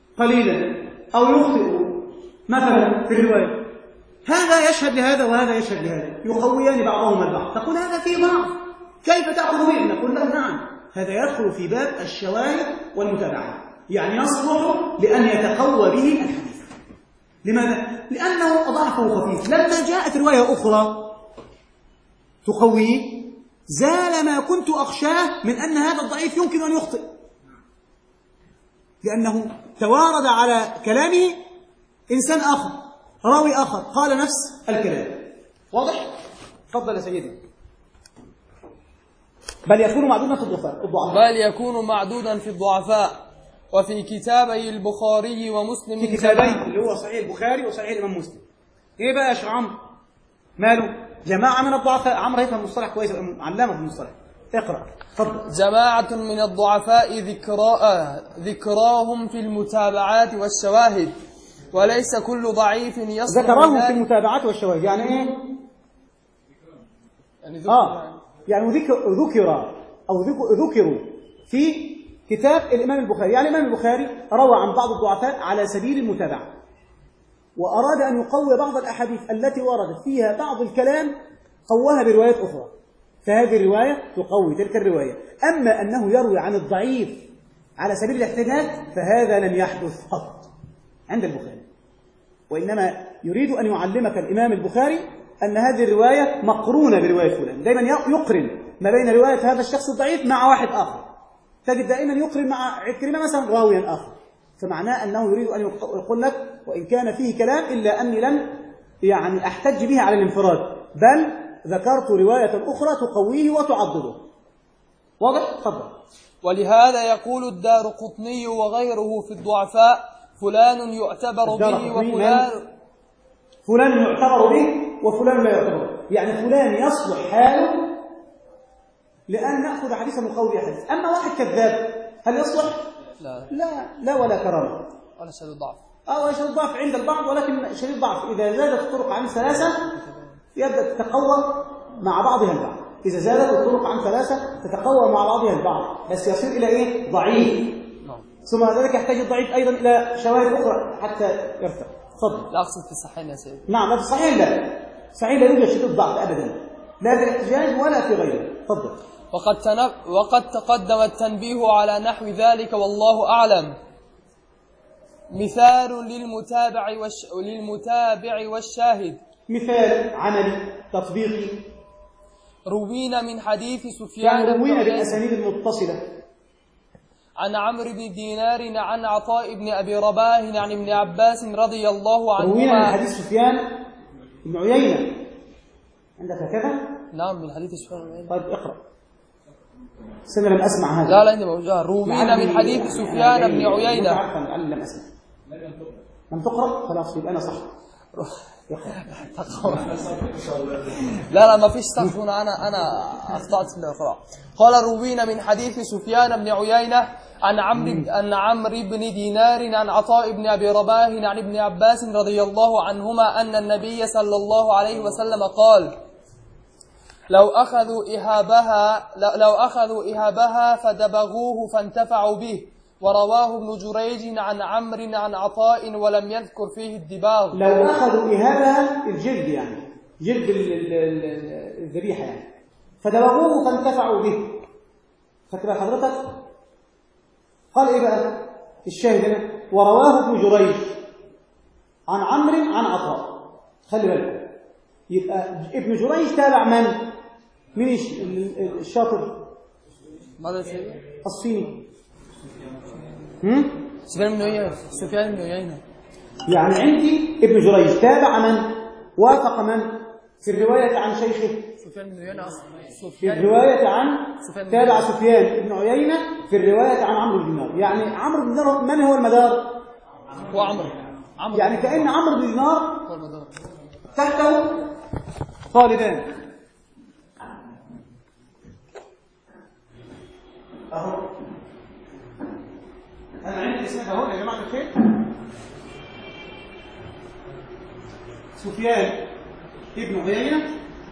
قليلا أو يخطئ مثلا في الرواية، هذا يشهد لهذا وهذا يشهد لهذا، يقويان بعضهما البعض، تقول هذا فيه ضعف كيف تأخذ به؟ نقول له نعم، هذا يدخل في باب الشواهد والمتابعة، يعني يصلح لأن يتقوى به الحديث. لماذا؟ لأنه ضعفه خفيف. لما جاءت رواية أخرى تقويه زال ما كنت أخشاه من أن هذا الضعيف يمكن أن يخطئ، لأنه توارد على كلامه إنسان آخر راوي آخر قال نفس الكلام. واضح؟ تفضل يا سيدي. بل يكون معدودا في الضعفاء. بل يكون معدودا في الضعفاء. وفي كتابي البخاري ومسلم، في كتابي اللي هو صحيح البخاري وصحيح الإمام مسلم. إيه بقى يا شيخ عمرو؟ ماله؟ جماعة من الضعفاء. عمرو هيفهم المصطلح كويس، علامة في المصطلح. اقرأ تفضل. جماعة من الضعفاء ذكرا ذكراهم في المتابعات والشواهد، وليس كل ضعيف يصلح. ذكراهم في المتابعات والشواهد يعني ايه؟ يعني ذكر اه يعني ذكر ذكر او ذكروا في كتاب الإمام البخاري. يعني الإمام البخاري روى عن بعض الضعفاء على سبيل المتابعة، وأراد أن يقوي بعض الأحاديث التي وردت فيها بعض الكلام قواها بروايات أخرى، فهذه الرواية تقوي تلك الرواية. أما أنه يروي عن الضعيف على سبيل الاحتجاج فهذا لم يحدث قط عند البخاري، وإنما يريد أن يعلمك الإمام البخاري أن هذه الرواية مقرونة برواية فلان. دائما يقرن ما بين رواية هذا الشخص الضعيف مع واحد آخر، تجد دائما يقرن مع عكرمة مثلا راويا آخر، فمعناه أنه يريد أن يقول لك وإن كان فيه كلام إلا أني لم يعني أحتج به على الانفراد، بل ذكرت رواية أخرى تقويه وتعضده. واضح؟ تفضل. ولهذا يقول الدارقطني وغيره في الضعفاء فلان يعتبر به وفلان فلان يعتبر به وفلان لا يعتبر به، يعني فلان يصلح حاله لأن نأخذ حديثا مقوي حديث. أما واحد كذاب هل يصلح؟ لا لا لا ولا كرامة ولا شديد ضعف. اه شديد ضعف عند البعض، ولكن شديد ضعف إذا زادت الطرق عن ثلاثة يبدأ تتقوى مع بعضها البعض. إذا زادت الطرق عن ثلاثة تتقوى مع بعضها البعض، بس يصير إلى إيه؟ ضعيف. ثم ذلك يحتاج الضعيف أيضا إلى شواهد أخرى حتى يرفع. تفضل. لا أقصد في الصحيح يا سيدي. نعم، لا في الصحيح لا. صحيح لا يوجد شديد ضعف أبدا، لا في الاحتجاج ولا في غيره. تفضل. وقد, تنب... وقد تقدم التنبيه على نحو ذلك والله أعلم. مثال للمتابع, والش... للمتابع والشاهد. مثال عملي تطبيقي. روينا من حديث سفيان يعني روينا بالأسانيد المتصلة عن عمرو بن دينار عن عطاء بن أبي رباح عن ابن عباس رضي الله عنهما. روينا من حديث سفيان بن عيينة. عندك هكذا؟ نعم من حديث سفيان بن عيينة. طيب اقرأ. بس أنا لم أسمع هذا. لا لا، عندما موجودة روينا من حديث سفيان بن عيينة. عارفا لم أسمع. لم تقرأ؟ خلاص يبقى أنا صح. لا لا ما فيش سقف هنا، أنا أنا أخطأت في القراءة. قال روينا من حديث سفيان بن عيينة عن عمرو عن عمرو بن دينار عن عطاء بن أبي رباح عن ابن عباس رضي الله عنهما أن النبي صلى الله عليه وسلم قال: لو أخذوا إهابها لو أخذوا إهابها فدبغوه فانتفعوا به. ورواه ابن جريج عن عمرو عن عطاء ولم يذكر فيه الدباغ. لو أخذوا إهابها الجلد، يعني جلد الذبيحة يعني، فدبغوه فانتفعوا به. فاكر حضرتك؟ قال إيه بقى الشاهد هنا؟ ورواه ابن جريج عن عمرو عن عطاء. خلي بالك، يبقى ابن جريج تابع من؟ مين الشاطر؟ ماذا سيدي؟ الصيني. هم؟ سفيان بن عيينة. سفيان بن عيينة. يعني عندي ابن جريج تابع من؟ وافق من؟ في الرواية عن شيخه سفيان بن عيينة أصلا. في الرواية عن تابع سفيان بن عيينة في الرواية عن عمرو بن دينار. يعني عمرو بن دينار من هو المدار؟ هو عمرو. عمرو يعني كأن عمرو بن دينار هو المدار. تحته طالبان. أهو أنا عندي اسمه أهو يا جماعة الخير، سفيان ابن عيينة،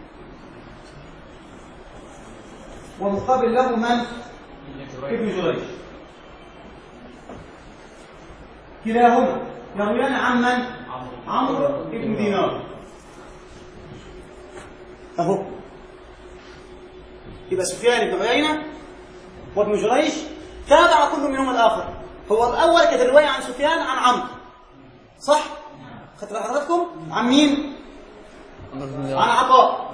ومقابل له من؟ ابن جريج. كلاهما يرويان عن من؟ عمرو بن دينار. أهو يبقى سفيان بن عيينة وابن جريج تابع كل منهم الآخر. هو الأول كانت الرواية عن سفيان عن عمرو، صح؟ خدت بال حضراتكم؟ عن مين؟ عن عطاء.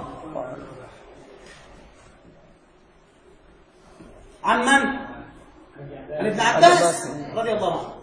عن من؟ عن ابن عباس رضي الله عنه.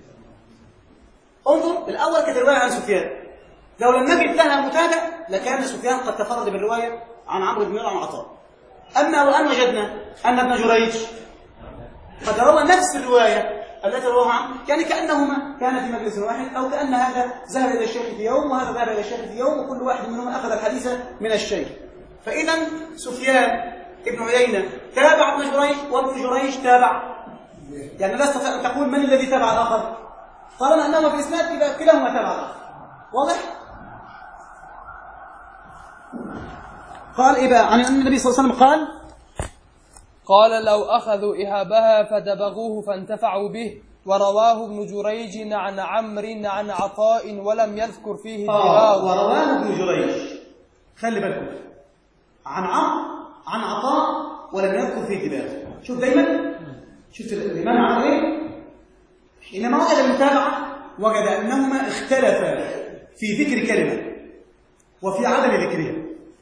انظر، الأول كانت الرواية عن سفيان، لو لم نجد لها متابع لكان سفيان قد تفرد بالرواية عن عمرو بن عن عطاء. أما وأن وجدنا أن ابن جريج قد روى نفس الرواية التي رواها عنه، يعني كأنهما كان في مجلس واحد، أو كأن هذا ذهب إلى الشيخ في يوم وهذا ذهب إلى الشيخ في يوم، وكل واحد منهما أخذ الحديث من الشيخ. فإذا سفيان ابن عيينة تابع ابن جريج وابن جريج تابع، يعني لا تستطيع أن تقول من الذي تابع الآخر، طالما أنهما في الإسناد يبقى كلاهما تابع الآخر. واضح؟ قال إيه بقى عن النبي صلى الله عليه وسلم؟ قال قال لو أخذوا إهابها فدبغوه فانتفعوا به. ورواه ابن جريج عن عمرو عن عطاء ولم يذكر فيه الدباغ. ورواه ابن جريج، خلي بالكم، عن عمرو عن عطاء ولم يذكر فيه الدباغ. شوف دايما، شوف الإمام عمل إيه؟ حينما وجد المتابعة وجد أنهما اختلفا في ذكر كلمة وفي عدم ذكرها.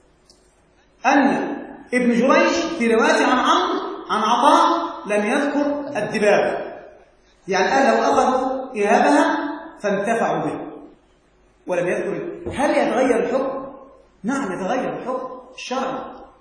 أن ابن جريج في رواية عن عمرو عن عطاء لم يذكر الدباغ، يعني قال لو أخذوا إهابها فانتفعوا به ولم يذكر. هل يتغير الحكم؟ نعم يتغير الحكم الشرعي.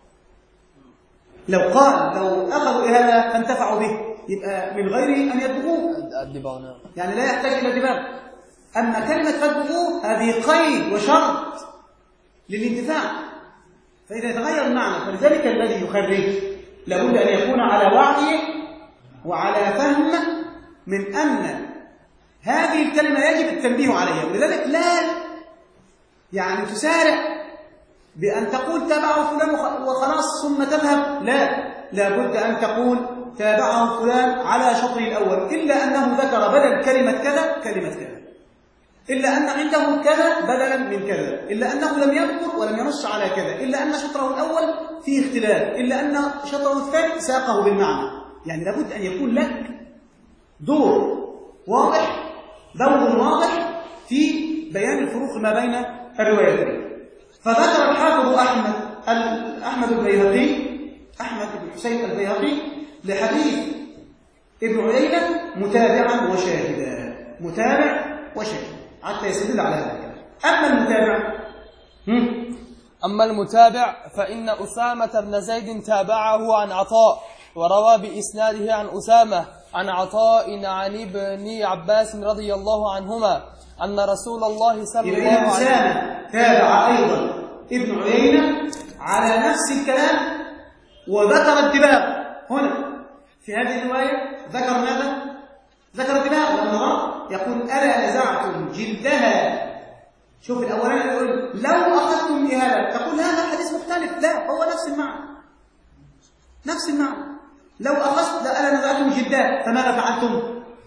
لو قال لو أخذوا إهابها فانتفعوا به يبقى من غير أن يدبغوه، يعني لا يحتاج إلى دباغ. أما كلمة فدبغوه هذه قيد وشرط للانتفاع، فإذا يتغير المعنى. فلذلك الذي يخرج لابد أن يكون على وعي وعلى فهم من أن هذه الكلمة يجب التنبيه عليها، ولذلك لا يعني تسارع بأن تقول تابعه فلان وخلاص ثم تذهب، لا، لابد أن تقول تابعه فلان على شطره الأول، إلا أنه ذكر بدل كلمة كذا كلمة كذا، إلا أن عنده كذا بدلا من كذا، إلا أنه لم يذكر ولم ينص على كذا، إلا أن شطره الأول فيه اختلاف، إلا أن شطره الثاني ساقه بالمعنى. يعني لابد أن يكون لك دور واضح، دور واضح في بيان الفروق ما بين الروايتين. فذكر الحافظ أحمد أحمد البيهقي أحمد بن حسين البيهقي لحديث ابن عيينة متابعا وشاهدا، متابع وشاهد حتى يستدل على هذا الكلام. أما المتابع أما المتابع فإن أسامة بن زيد تابعه عن عطاء وروى بإسناده عن أسامة عن عطاء عن ابن عباس رضي الله عنهما أن رسول الله صلى الله عليه وسلم أسامة تابع أيضا ابن عيينة على نفس الكلام وذكر الدباغ. هنا في هذه الرواية ذكر ماذا؟ ذكر الدباغ لأنه يقول ألا نزعتم جلدها. شوف الأولاني يقول لو أخذتم إهابة، تقول هذا حديث مختلف. لا، هو نفس المعنى نفس المعنى. لو أخذت لألا نزعتم جلدها فماذا فعلتم؟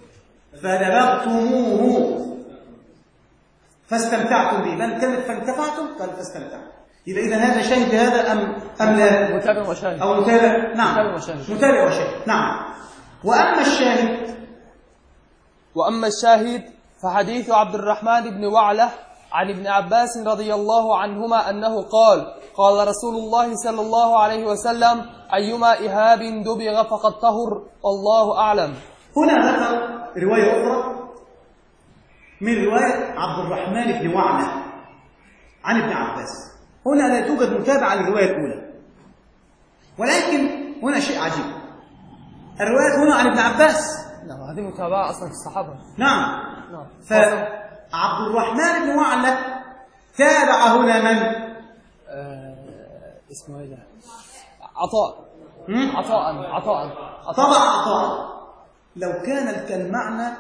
فدبغتموه فاستمتعتم به. من كلمة فانتفعتم قال فاستمتعتم. يبقى إذا هذا شاهد بهذا أم أم لا؟ متابع وشاهد أو متابع؟ نعم متابع وشاهد متابع وشاهد نعم. وأما الشاهد وأما الشاهد فحديث عبد الرحمن بن وعلة عن ابن عباس رضي الله عنهما أنه قال قال رسول الله صلى الله عليه وسلم أيما إهاب دبغ فقد طهر والله أعلم. هنا ذكر رواية أخرى من رواية عبد الرحمن بن وعلة عن ابن عباس. هنا لا توجد متابعة للرواية الأولى، ولكن هنا شيء عجيب. الرواية هنا عن ابن عباس. نعم، هذه متابعة أصلا في الصحابة. نعم. نعم. فعبد الرحمن بن وعلة تابع هنا من؟ آه... اسمه إيه ده؟ عطاء. هم؟ عطاء عطاء طبع عطاء. لو كان المعنى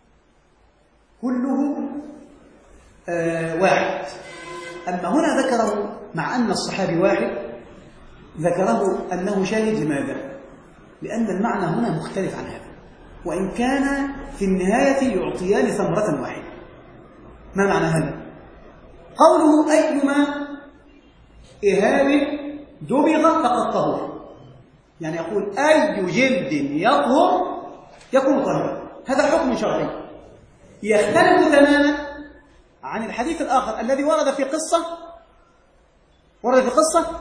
كله آه واحد، أما هنا ذكره مع أن الصحابي واحد ذكره أنه شاهد. لماذا؟ لأن المعنى هنا مختلف عن هذا، وإن كان في النهاية يعطيان ثمرة واحدة. ما معنى هذا؟ قوله أيما إهاب دبغ فقد طهر، يعني يقول أي جلد يطهر يكون طاهرا. هذا حكم شرعي يختلف تماما عن الحديث الآخر الذي ورد في قصة ورد في قصة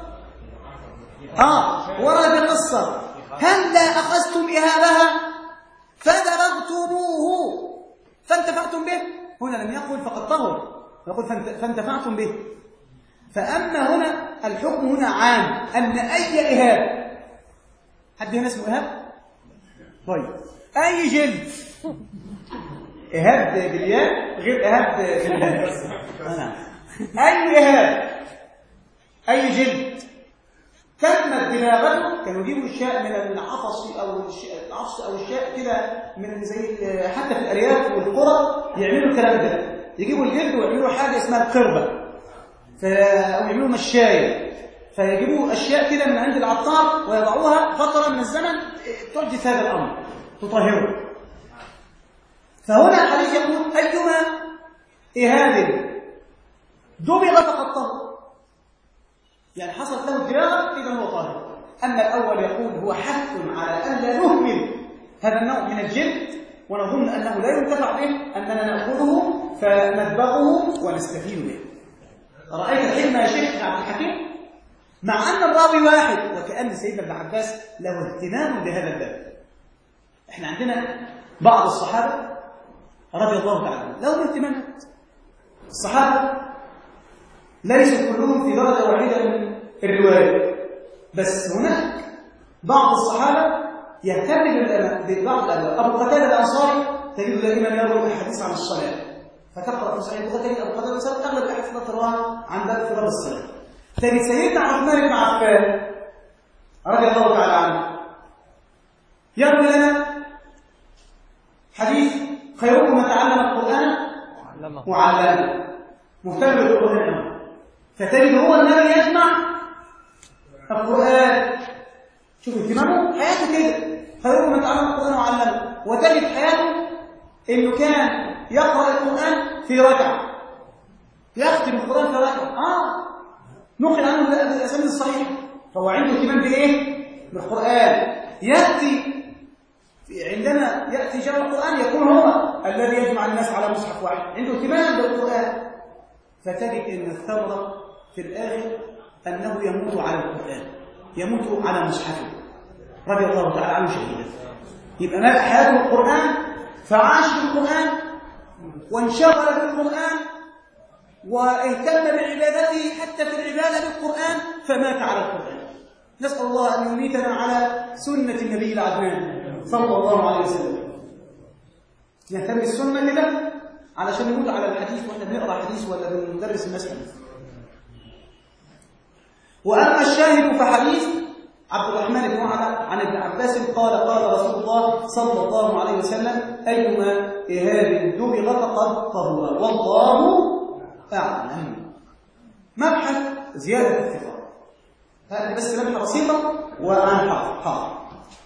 آه ورد في قصة هل لا أخذتم إهابها فدبغتموه فانتفعتم به. هنا لم يقل فقد طهر، يقول فانتفعتم به. فأما هنا الحكم هنا عام أن أي إهاب، حد هنا اسمه إهاب؟ طيب أي جلد، إهاب بالياء غير إهاب بالياء. أي إهاب أي جلد تمت دباغته، كانوا يجيبوا الشاء من العطس أو العطس أو الشاء كده من زي حتى في الأرياف والقرى يعملوا الكلام ده، يجيبوا الجلد ويعملوا حاجة اسمها القربة أو يعملوا مشاية، فيجيبوا أشياء كده من عند العطار ويضعوها فترة من الزمن تحدث هذا الأمر تطهره. فهنا الحديث يقول أيما إهاب دبغ فقد طهر، يعني حصلت له دباغة إذا هو طاهر. أما الأول يقول هو حث على أن لا نهمل هذا النوع من الجلد ونظن أنه لا ينتفع به، أننا نأخذه فنذبحه ونستفيد به. رأيت الحلم يا شيخ عبد الحكيم؟ مع أن الراوي واحد، وكأن سيدنا ابن عباس له اهتمام بهذا الباب. احنا عندنا بعض الصحابة رضي الله تعالى عنهم لهم اهتمامات. الصحابة ليسوا كلهم في درجة واحدة من الرواية، بس هناك بعض الصحابة يهتم ببعض الأبواب. أبو قتادة الأنصاري تجد دائما يروي الحديث عن الصلاة، فتقرأ في صحيح البخاري أبو قتادة الأنصاري أغلب الأحاديث التي تروها عن باب في باب الصلاة. تجد سيدنا عثمان بن عفان رضي الله تعالى عنه يروي لنا حديث خيركم من تعلم القرآن وعلمه، مهتم بالقرآن. فتجد هو الذي يجمع القرآن. شوف اهتمامه حياته كده، خيركم من تعلم القرآن وعلمه. وتجد حياته انه كان يقرأ القرآن في ركعة، يختم القرآن في ركعة. اه نقل عنه الأسانيد الصحيحة، فهو عنده اهتمام بالايه؟ بالقرآن. يأتي عندما يأتي جمع القرآن يكون هو الذي يجمع الناس على مصحف واحد، عنده اهتمام بالقرآن. فتجد ان الثمرة في الآخر أنه يموت على القرآن، يموت على مصحفه رضي الله تعالى عنه شهيدا. يبقى مات حياته القرآن، فعاش بالقرآن وانشغل بالقرآن واهتم بعبادته حتى في العبادة بالقرآن، فمات على القرآن. نسأل الله أن يميتنا على سنة النبي العدنان صلى الله عليه وسلم. نهتم بالسنة كده علشان نموت على الحديث وإحنا بنقرأ حديث ولا بندرس المسألة. وأما الشاهد فحديث عبد الرحمن بن وعلى عن ابن عباس قال قال رسول الله صلى الله عليه وسلم أيما إهاب دبغ فقد طهر والله أعلم. مبحث زيادة الثقة، هذا بس لمحة بسيطة وأنا حاضر حاضر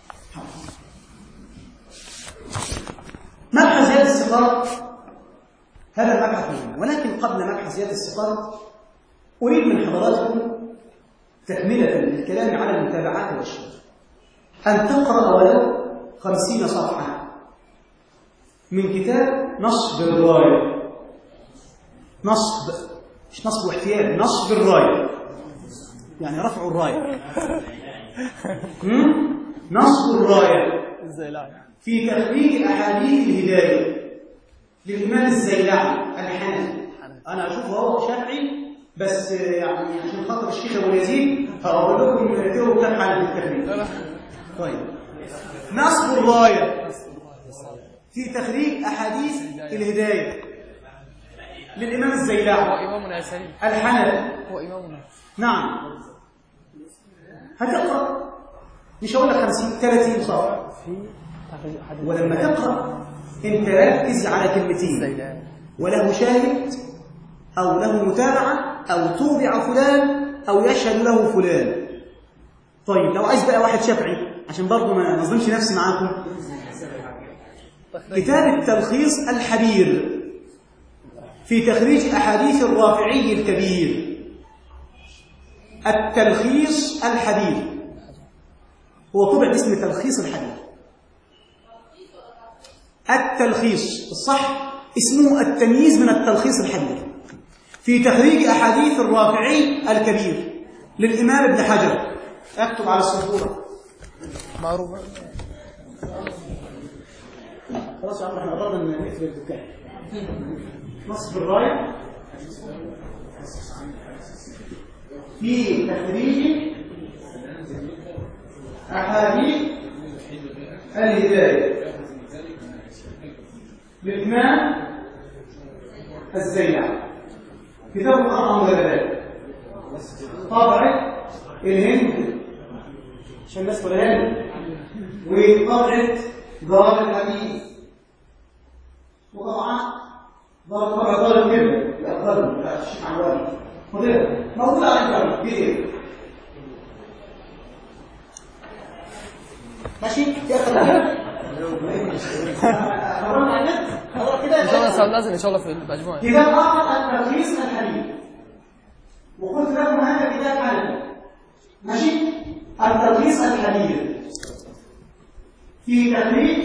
مبحث زيادة الثقة هذا المبحث مهم، ولكن قبل مبحث زيادة الثقة أريد من حضراتكم تكملة للكلام على المتابعات والشهر أن تقرأ ولو خمسين صفحة من كتاب نصب الراية. نصب مش نصب واحتيال، نصب الراية يعني رفع الراية. نصب الراية في تخريج أحاديث الهداية للإمام الزيلعي الحنفي. أنا أشوفه هو شافعي بس يعني عشان خاطر الشيخ ابو يزيد هقول لكم تقروا كام حاجه في التخريج. طيب نصب الرايه في تخريج احاديث الهدايه للامام الزيلعي هو امامنا يا سليم الحنفي. هو امامنا. نعم هتقرا مش هقول لك خمسين ثلاثين صفحه، ولما تقرا انت ركز على كلمتين وله شاهد او له متابعه أو توبع فلان أو يشهد له فلان. طيب لو عايز بقى واحد شافعي عشان برضه ما نظلمش نفسي معاكم، كتاب التلخيص الحبير في تخريج أحاديث الرافعي الكبير. التلخيص الحبير هو طبع اسم تلخيص الحبير. التلخيص الصح اسمه التمييز من التلخيص الحبير في تخريج أحاديث الرافعي الكبير للإمام ابن حجر. اكتب على السبورة معروف. خلاص يا عم احنا قررنا ان نقفل الدكان. نصب الراية في تخريج أحاديث الهداية للإمام الزيلعي. كتاب أربع مجلدات، طبعة الهند عشان الناس ولا الهند، وطبعة دار الحديث، وطبعا دار طبعة دار الكبر الأفضل بتاع الشيخ عوالي مدير موجود على الجامعة بإيه ماشي يا أخي. حرمنا على النت حضر كده ان شاء الله لازم ان شاء الله في المجموعه. كتاب آخر التلخيص الحديث، وقلت لكم هذا كتاب حديث ماشي. التلخيص الحديث في تخريج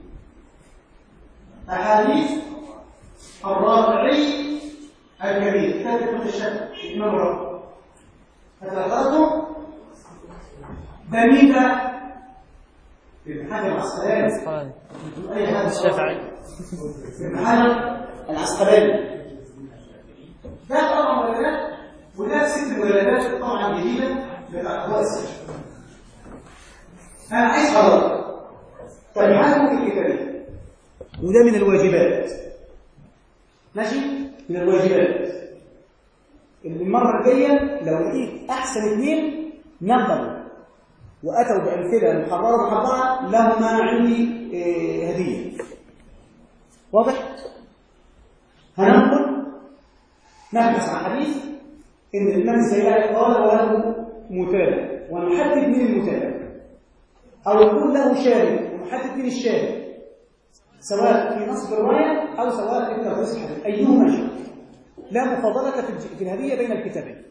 أحاديث الرافعي الكبير، كتاب ابن الشافعي الإمام الرافعي. فتلخصه ده مين ده؟ ابن حجر العسقلاني. أي حد الشافعي ابن حجر العسقلاني. ده طبعا مجلدات، وده ست مجلدات طبعا جديدة بتاع أخوات السجن. أنا عايز حضرتك تبحثوا في الكتابين، وده من الواجبات ماشي، من الواجبات. المرة الجاية لو لقيت أحسن اثنين نقلوا وأتوا بأمثلة محررة محررة لهما عندي إيه هدية. واضح؟ هننقل نبحث عن حديث إن الإمام الزيلعي قال وله متابع ونحدد مين المتابع، أو يكون له شاهد ونحدد مين الشاهد، سواء في نصب الرواية أو سواء في تلخيص الحديث، أيهما شاء. لا مفاضلة في الهدية بين الكتابين.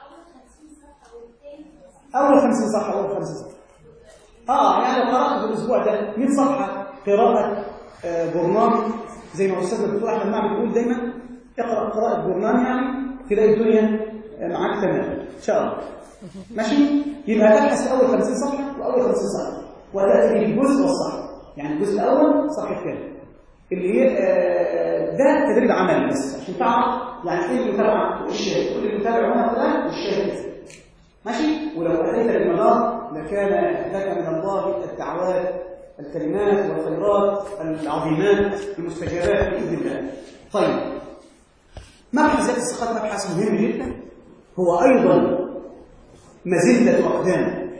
أول خمسين صفحة أول خمسين صفحة آه يعني لو قرأت في الأسبوع ده مئة صفحة قراءة آه برنامج زي ما أستاذنا الدكتور أحمد معمر بيقول دايما اقرأ قراءة برنامج، يعني تلاقي الدنيا معاك تمام إن شاء الله ماشي. يبقى تبحث في أول خمسين صفحة وأول خمسين صفحة وتأتي بالجزء والصح، يعني الجزء الأول صفحة كامل اللي هي آه ده تدريب عملي بس عشان تعرف يعني إيه المتابعة والشاهد، كل المتابع هنا فلان والشاهد ماشي؟ ولو أتيت للمدار لكان لك من الله الدعوات الكلمات والخيرات العظيمات المستجابات بإذن الله. طيب مبحث ذات الثقات مبحث مهم جدا، هو أيضا مزلة أقدام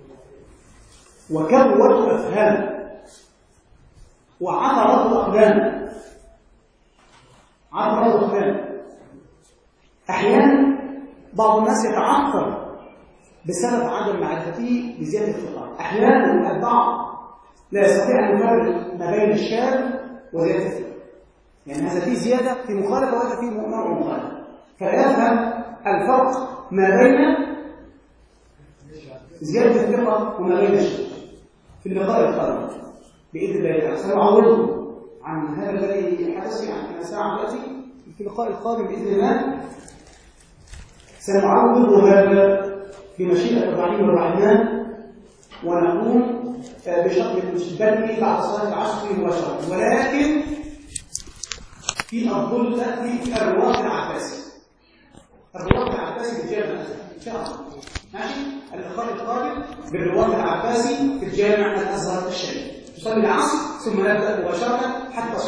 وكبوة أفهام وعثرة أقدام. عثرة أقدام أحيانا بعض الناس يتعثر بسبب عدم معرفته بزيادة الثقات. أحيانا البعض لا يستطيع أن يفرق ما بين الشاذ وزيادة الثقة، يعني هذا فيه زيادة في مخالفة وهذا فيه نوع مخالفة، فلا يفهم الفرق ما بين زيادة الثقة وما بين الشاذ. في اللقاء القادم بإذن الله تعالى سنعوض عن هذا الذي حدث في عن ساعة التي في اللقاء القادم بإذن الله سنعوض هذا بمشيئة الرحيم الرحمن، ونقوم بشكل البدء بعد صلاة العصر مباشرة، ولكن في الظل تأتي في الرواق العباسي. الرواق العباسي بالجامع إن شاء الله. ماشي؟ اللقاء القادم بالرواق العباسي في الجامع الأزهر الشريف. تصلي العصر ثم نبدأ مباشرة حتى